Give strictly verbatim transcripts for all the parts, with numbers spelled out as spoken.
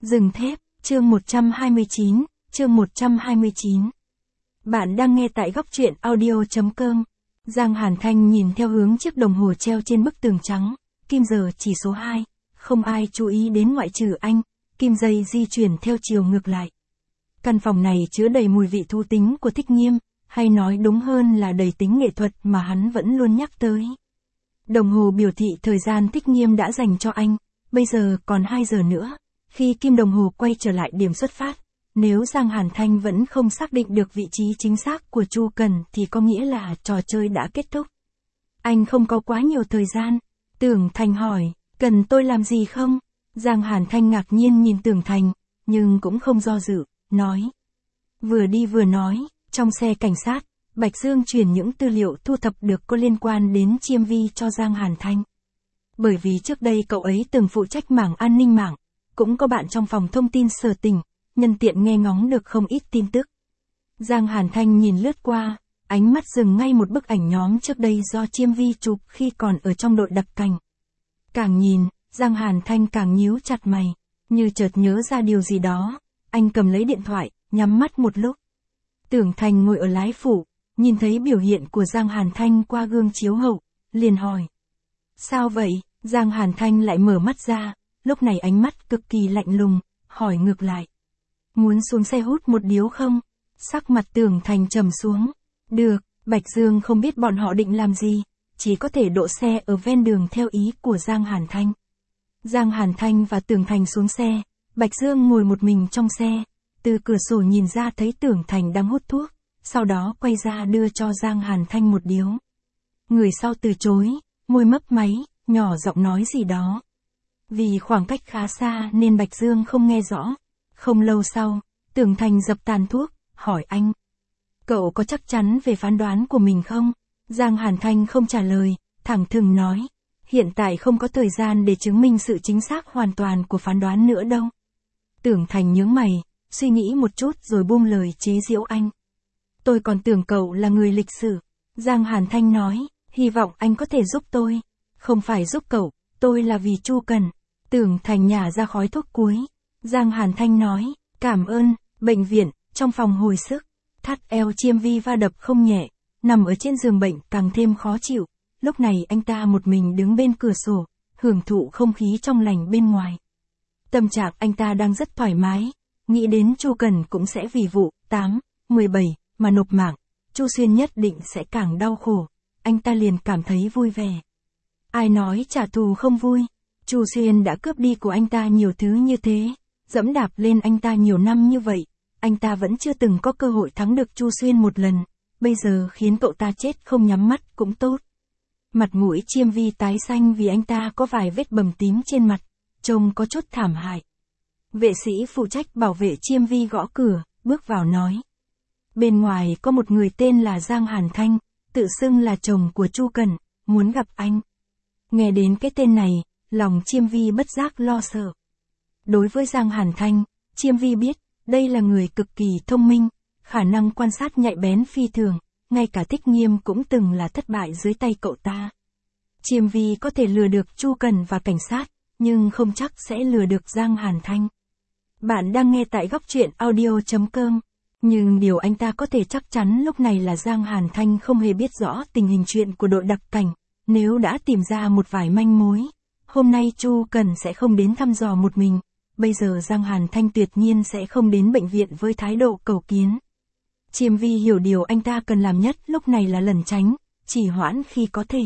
Rừng thép, chương một trăm hai mươi chín, chương một trăm hai mươi chín. Bạn đang nghe tại góc truyện audio chấm com. Giang Hàn Thanh nhìn theo hướng chiếc đồng hồ treo trên bức tường trắng, kim giờ chỉ số hai, không ai chú ý đến ngoại trừ anh, kim dây di chuyển theo chiều ngược lại. Căn phòng này chứa đầy mùi vị thú tính của Thích Nghiêm, hay nói đúng hơn là đầy tính nghệ thuật mà hắn vẫn luôn nhắc tới. Đồng hồ biểu thị thời gian Thích Nghiêm đã dành cho anh, bây giờ còn hai giờ nữa. Khi kim đồng hồ quay trở lại điểm xuất phát, nếu Giang Hàn Thanh vẫn không xác định được vị trí chính xác của Chu Cần thì có nghĩa là trò chơi đã kết thúc. Anh không có quá nhiều thời gian. Tưởng Thành hỏi, cần tôi làm gì không? Giang Hàn Thanh ngạc nhiên nhìn Tưởng Thành, nhưng cũng không do dự, nói. Vừa đi vừa nói, trong xe cảnh sát, Bạch Dương truyền những tư liệu thu thập được có liên quan đến Chiêm Vi cho Giang Hàn Thanh. Bởi vì trước đây cậu ấy từng phụ trách mảng an ninh mạng, cũng có bạn trong phòng thông tin Sở Tình, nhân tiện nghe ngóng được không ít tin tức. Giang Hàn Thanh nhìn lướt qua, ánh mắt dừng ngay một bức ảnh nhóm trước đây do Chiêm Vi chụp khi còn ở trong đội đặc cảnh. Càng nhìn, Giang Hàn Thanh càng nhíu chặt mày, như chợt nhớ ra điều gì đó, anh cầm lấy điện thoại, nhắm mắt một lúc. Tưởng Thành ngồi ở lái phụ, nhìn thấy biểu hiện của Giang Hàn Thanh qua gương chiếu hậu, liền hỏi. Sao vậy? Giang Hàn Thanh lại mở mắt ra, lúc này ánh mắt cực kỳ lạnh lùng, hỏi ngược lại. Muốn xuống xe hút một điếu không? Sắc mặt Tưởng Thành trầm xuống. Được, Bạch Dương không biết bọn họ định làm gì, chỉ có thể đỗ xe ở ven đường theo ý của Giang Hàn Thanh. Giang Hàn Thanh và Tưởng Thành xuống xe, Bạch Dương ngồi một mình trong xe, từ cửa sổ nhìn ra thấy Tưởng Thành đang hút thuốc, sau đó quay ra đưa cho Giang Hàn Thanh một điếu. Người sau từ chối, môi mấp máy, nhỏ giọng nói gì đó. Vì khoảng cách khá xa nên Bạch Dương không nghe rõ. Không lâu sau, Tưởng Thành dập tàn thuốc, hỏi anh. Cậu có chắc chắn về phán đoán của mình không? Giang Hàn Thanh không trả lời, thẳng thừng nói. Hiện tại không có thời gian để chứng minh sự chính xác hoàn toàn của phán đoán nữa đâu. Tưởng Thành nhướng mày, suy nghĩ một chút rồi buông lời chế giễu anh. Tôi còn tưởng cậu là người lịch sử. Giang Hàn Thanh nói, hy vọng anh có thể giúp tôi. Không phải giúp cậu, tôi là vì Chu Cần. Tưởng Thành nhả ra khói thuốc cuối. Giang Hàn Thanh nói, cảm ơn. Bệnh viện, trong phòng hồi sức, thắt eo Chiêm Vi va đập không nhẹ, nằm ở trên giường bệnh càng thêm khó chịu. Lúc này anh ta một mình đứng bên cửa sổ, hưởng thụ không khí trong lành bên ngoài. Tâm trạng anh ta đang rất thoải mái, nghĩ đến Chu Cần cũng sẽ vì vụ tám, mười bảy mà nộp mạng, Chu Xuyên nhất định sẽ càng đau khổ, anh ta liền cảm thấy vui vẻ. Ai nói trả thù không vui? Chu Xuyên đã cướp đi của anh ta nhiều thứ như thế, dẫm đạp lên anh ta nhiều năm như vậy, anh ta vẫn chưa từng có cơ hội thắng được Chu Xuyên một lần, bây giờ khiến cậu ta chết không nhắm mắt cũng tốt. Mặt mũi Chiêm Vi tái xanh vì anh ta có vài vết bầm tím trên mặt, trông có chút thảm hại. Vệ sĩ phụ trách bảo vệ Chiêm Vi gõ cửa, bước vào nói. Bên ngoài có một người tên là Giang Hàn Thanh, tự xưng là chồng của Chu Cần, muốn gặp anh. Nghe đến cái tên này, lòng Chiêm Vi bất giác lo sợ. Đối với Giang Hàn Thanh, Chiêm Vi biết, đây là người cực kỳ thông minh, khả năng quan sát nhạy bén phi thường, ngay cả Thích Nghiêm cũng từng là thất bại dưới tay cậu ta. Chiêm Vi có thể lừa được Chu Cần và cảnh sát, nhưng không chắc sẽ lừa được Giang Hàn Thanh. Bạn đang nghe tại góc truyện audio chấm com, nhưng điều anh ta có thể chắc chắn lúc này là Giang Hàn Thanh không hề biết rõ tình hình chuyện của đội đặc cảnh, nếu đã tìm ra một vài manh mối. Hôm nay Chu Cần sẽ không đến thăm dò một mình, bây giờ Giang Hàn Thanh tuyệt nhiên sẽ không đến bệnh viện với thái độ cầu kiến. Chiêm Vi hiểu điều anh ta cần làm nhất lúc này là lẩn tránh, chỉ hoãn khi có thể.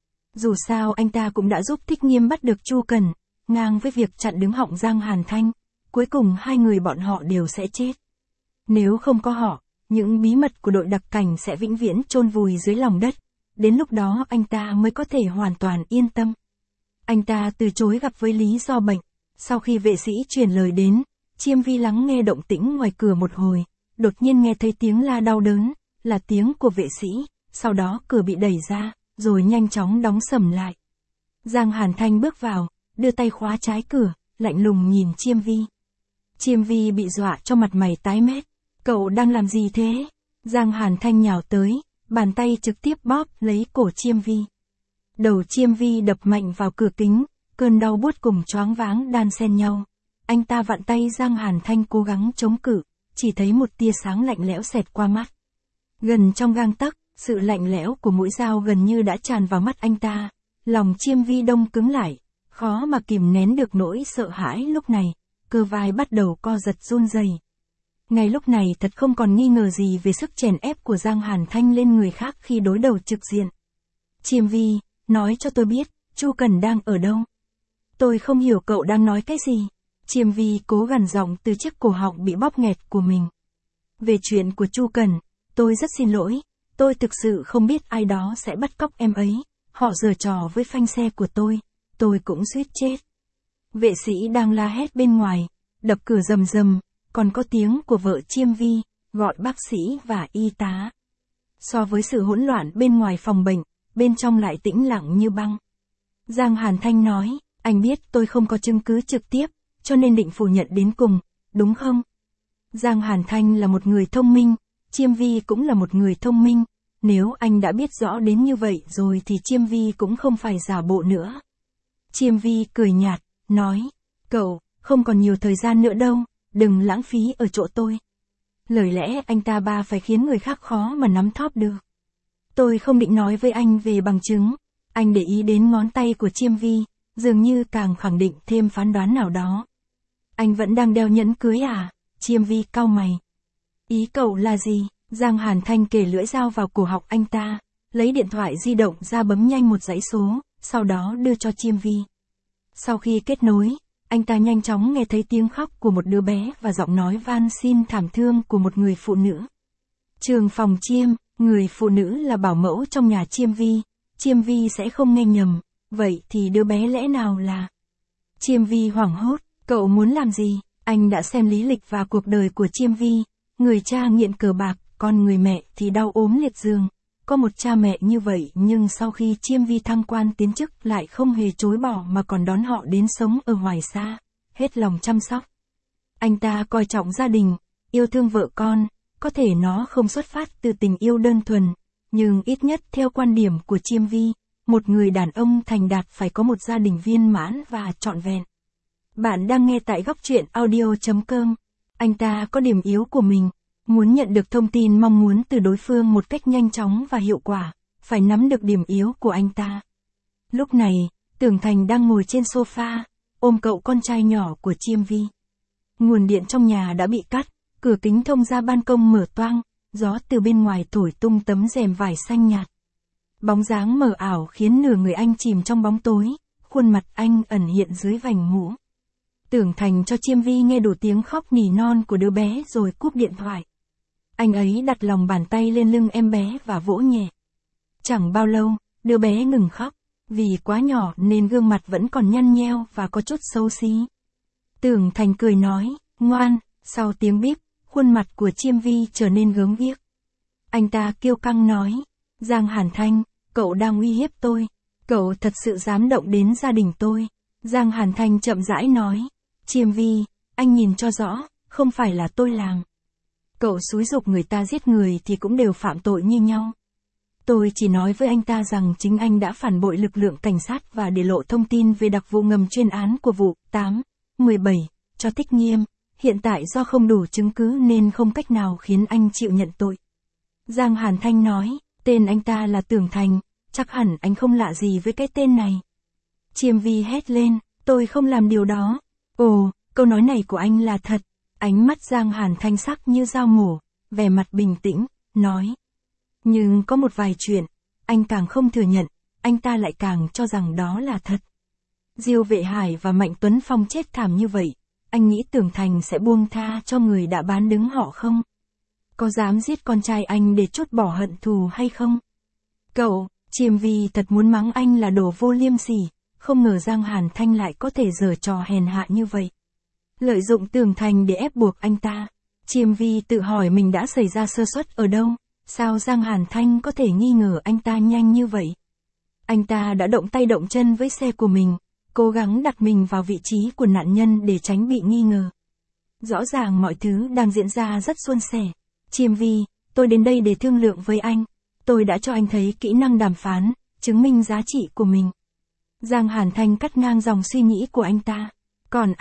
Dù sao anh ta cũng đã giúp Thích Nghiêm bắt được Chu Cần, ngang với việc chặn đứng họng Giang Hàn Thanh, cuối cùng hai người bọn họ đều sẽ chết. Nếu không có họ, những bí mật của đội đặc cảnh sẽ vĩnh viễn chôn vùi dưới lòng đất, đến lúc đó anh ta mới có thể hoàn toàn yên tâm. Anh ta từ chối gặp với lý do bệnh, sau khi vệ sĩ truyền lời đến, Chiêm Vi lắng nghe động tĩnh ngoài cửa một hồi, đột nhiên nghe thấy tiếng la đau đớn, là tiếng của vệ sĩ, sau đó cửa bị đẩy ra, rồi nhanh chóng đóng sầm lại. Giang Hàn Thanh bước vào, đưa tay khóa trái cửa, lạnh lùng nhìn Chiêm Vi. Chiêm Vi bị dọa cho mặt mày tái mét, cậu đang làm gì thế? Giang Hàn Thanh nhào tới, bàn tay trực tiếp bóp lấy cổ Chiêm Vi. Đầu Chiêm Vi đập mạnh vào cửa kính, cơn đau buốt cùng choáng váng đan xen nhau. Anh ta vặn tay Giang Hàn Thanh cố gắng chống cự, chỉ thấy một tia sáng lạnh lẽo xẹt qua mắt. Gần trong gang tấc, sự lạnh lẽo của mũi dao gần như đã tràn vào mắt anh ta. Lòng Chiêm Vi đông cứng lại, khó mà kìm nén được nỗi sợ hãi lúc này, cơ vai bắt đầu co giật run rẩy. Ngay lúc này thật không còn nghi ngờ gì về sức chèn ép của Giang Hàn Thanh lên người khác khi đối đầu trực diện. Chiêm Vi, nói cho tôi biết, Chu Cần đang ở đâu? Tôi không hiểu cậu đang nói cái gì. Chiêm Vi cố gằn giọng từ chiếc cổ họng bị bóp nghẹt của mình. Về chuyện của Chu Cần, tôi rất xin lỗi, tôi thực sự không biết ai đó sẽ bắt cóc em ấy, họ giở trò với phanh xe của tôi, tôi cũng suýt chết. Vệ sĩ đang la hét bên ngoài, đập cửa rầm rầm, còn có tiếng của vợ Chiêm Vi, gọi bác sĩ và y tá. So với sự hỗn loạn bên ngoài phòng bệnh, bên trong lại tĩnh lặng như băng. Giang Hàn Thanh nói, anh biết tôi không có chứng cứ trực tiếp, cho nên định phủ nhận đến cùng, đúng không? Giang Hàn Thanh là một người thông minh, Chiêm Vi cũng là một người thông minh, nếu anh đã biết rõ đến như vậy rồi thì Chiêm Vi cũng không phải giả bộ nữa. Chiêm Vi cười nhạt, nói, cậu, không còn nhiều thời gian nữa đâu, đừng lãng phí ở chỗ tôi. Lời lẽ anh ta ba phải khiến người khác khó mà nắm thóp được. Tôi không định nói với anh về bằng chứng, anh để ý đến ngón tay của Chiêm Vi, dường như càng khẳng định thêm phán đoán nào đó. Anh vẫn đang đeo nhẫn cưới à? Chiêm Vi cau mày. Ý cậu là gì? Giang Hàn Thanh kề lưỡi dao vào cổ họng anh ta, lấy điện thoại di động ra bấm nhanh một dãy số, sau đó đưa cho Chiêm Vi. Sau khi kết nối, anh ta nhanh chóng nghe thấy tiếng khóc của một đứa bé và giọng nói van xin thảm thương của một người phụ nữ. Trường phòng Chiêm, người phụ nữ là bảo mẫu trong nhà Chiêm Vi, Chiêm Vi sẽ không nghe nhầm, vậy thì đứa bé lẽ nào là... Chiêm Vi hoảng hốt, cậu muốn làm gì? Anh đã xem lý lịch và cuộc đời của Chiêm Vi, người cha nghiện cờ bạc, còn người mẹ thì đau ốm liệt giường. Có một cha mẹ như vậy nhưng sau khi Chiêm Vi thăng quan tiến chức lại không hề chối bỏ mà còn đón họ đến sống ở Hoài Sa, hết lòng chăm sóc. Anh ta coi trọng gia đình, yêu thương vợ con, có thể nó không xuất phát từ tình yêu đơn thuần, nhưng ít nhất theo quan điểm của Chiêm Vi, một người đàn ông thành đạt phải có một gia đình viên mãn và trọn vẹn. Bạn đang nghe tại góc truyện audio chấm com. Anh ta có điểm yếu của mình, muốn nhận được thông tin mong muốn từ đối phương một cách nhanh chóng và hiệu quả, phải nắm được điểm yếu của anh ta. Lúc này, Tưởng Thành đang ngồi trên sofa, ôm cậu con trai nhỏ của Chiêm Vi. Nguồn điện trong nhà đã bị cắt, cửa kính thông ra ban công mở toang, gió từ bên ngoài thổi tung tấm rèm vải xanh nhạt. Bóng dáng mờ ảo khiến nửa người anh chìm trong bóng tối, khuôn mặt anh ẩn hiện dưới vành mũ. Tưởng Thành cho Chiêm Vi nghe đủ tiếng khóc nỉ non của đứa bé rồi cúp điện thoại. Anh ấy đặt lòng bàn tay lên lưng em bé và vỗ nhẹ. Chẳng bao lâu, đứa bé ngừng khóc, vì quá nhỏ nên gương mặt vẫn còn nhăn nheo và có chút xấu xí. Tưởng Thành cười nói, ngoan, sau tiếng bíp, khuôn mặt của Chiêm Vi trở nên gớm ghiếc. Anh ta kiêu căng nói, Giang Hàn Thanh, cậu đang uy hiếp tôi, cậu thật sự dám động đến gia đình tôi. Giang Hàn Thanh chậm rãi nói, Chiêm Vi, anh nhìn cho rõ, không phải là tôi làm. Cậu xúi giục người ta giết người thì cũng đều phạm tội như nhau. Tôi chỉ nói với anh ta rằng chính anh đã phản bội lực lượng cảnh sát và để lộ thông tin về đặc vụ ngầm chuyên án của vụ tám mười bảy cho Thích Nghiêm. Hiện tại do không đủ chứng cứ nên không cách nào khiến anh chịu nhận tội. Giang Hàn Thanh nói, tên anh ta là Tưởng Thành, chắc hẳn anh không lạ gì với cái tên này. Chiêm Vi hét lên, tôi không làm điều đó. Ồ, câu nói này của anh là thật. Ánh mắt Giang Hàn Thanh sắc như dao mổ, vẻ mặt bình tĩnh, nói. Nhưng có một vài chuyện, anh càng không thừa nhận, anh ta lại càng cho rằng đó là thật. Diêu Vệ Hải và Mạnh Tuấn Phong chết thảm như vậy, anh nghĩ Tưởng Thành sẽ buông tha cho người đã bán đứng họ không? Có dám giết con trai anh để trút bỏ hận thù hay không? Cậu, Chiêm Vi thật muốn mắng anh là đồ vô liêm sỉ, không ngờ Giang Hàn Thanh lại có thể giở trò hèn hạ như vậy. Lợi dụng Tưởng Thành để ép buộc anh ta. Chiêm Vi tự hỏi mình đã xảy ra sơ suất ở đâu, sao Giang Hàn Thanh có thể nghi ngờ anh ta nhanh như vậy? Anh ta đã động tay động chân với xe của mình, cố gắng đặt mình vào vị trí của nạn nhân để tránh bị nghi ngờ. Rõ ràng mọi thứ đang diễn ra rất suôn sẻ. Chiêm Vi, tôi đến đây để thương lượng với anh. Tôi đã cho anh thấy kỹ năng đàm phán, chứng minh giá trị của mình. Giang Hàn Thanh cắt ngang dòng suy nghĩ của anh ta. Còn anh,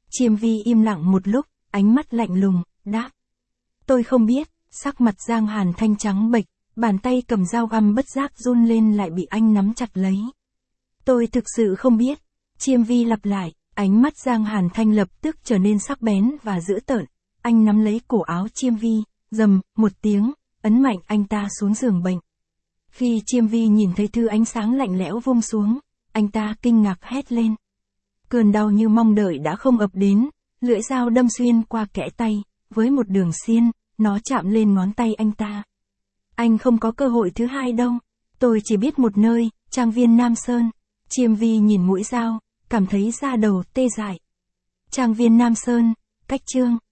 Chiêm Vi im lặng một lúc, ánh mắt lạnh lùng, đáp. Tôi không biết, sắc mặt Giang Hàn Thanh trắng bệch, bàn tay cầm dao găm bất giác run lên lại bị anh nắm chặt lấy. Tôi thực sự không biết. Chiêm Vi lặp lại, ánh mắt Giang Hàn Thanh lập tức trở nên sắc bén và dữ tợn. Anh nắm lấy cổ áo Chiêm Vi, rầm, một tiếng, ấn mạnh anh ta xuống giường bệnh. Khi Chiêm Vi nhìn thấy thứ ánh sáng lạnh lẽo vung xuống, anh ta kinh ngạc hét lên. Cơn đau như mong đợi đã không ập đến, lưỡi dao đâm xuyên qua kẽ tay, với một đường xiên, nó chạm lên ngón tay anh ta. Anh không có cơ hội thứ hai đâu, tôi chỉ biết một nơi, trang viên Nam Sơn. Chiêm Vi nhìn mũi dao, cảm thấy da đầu tê dại. Trang viên Nam Sơn, cách chương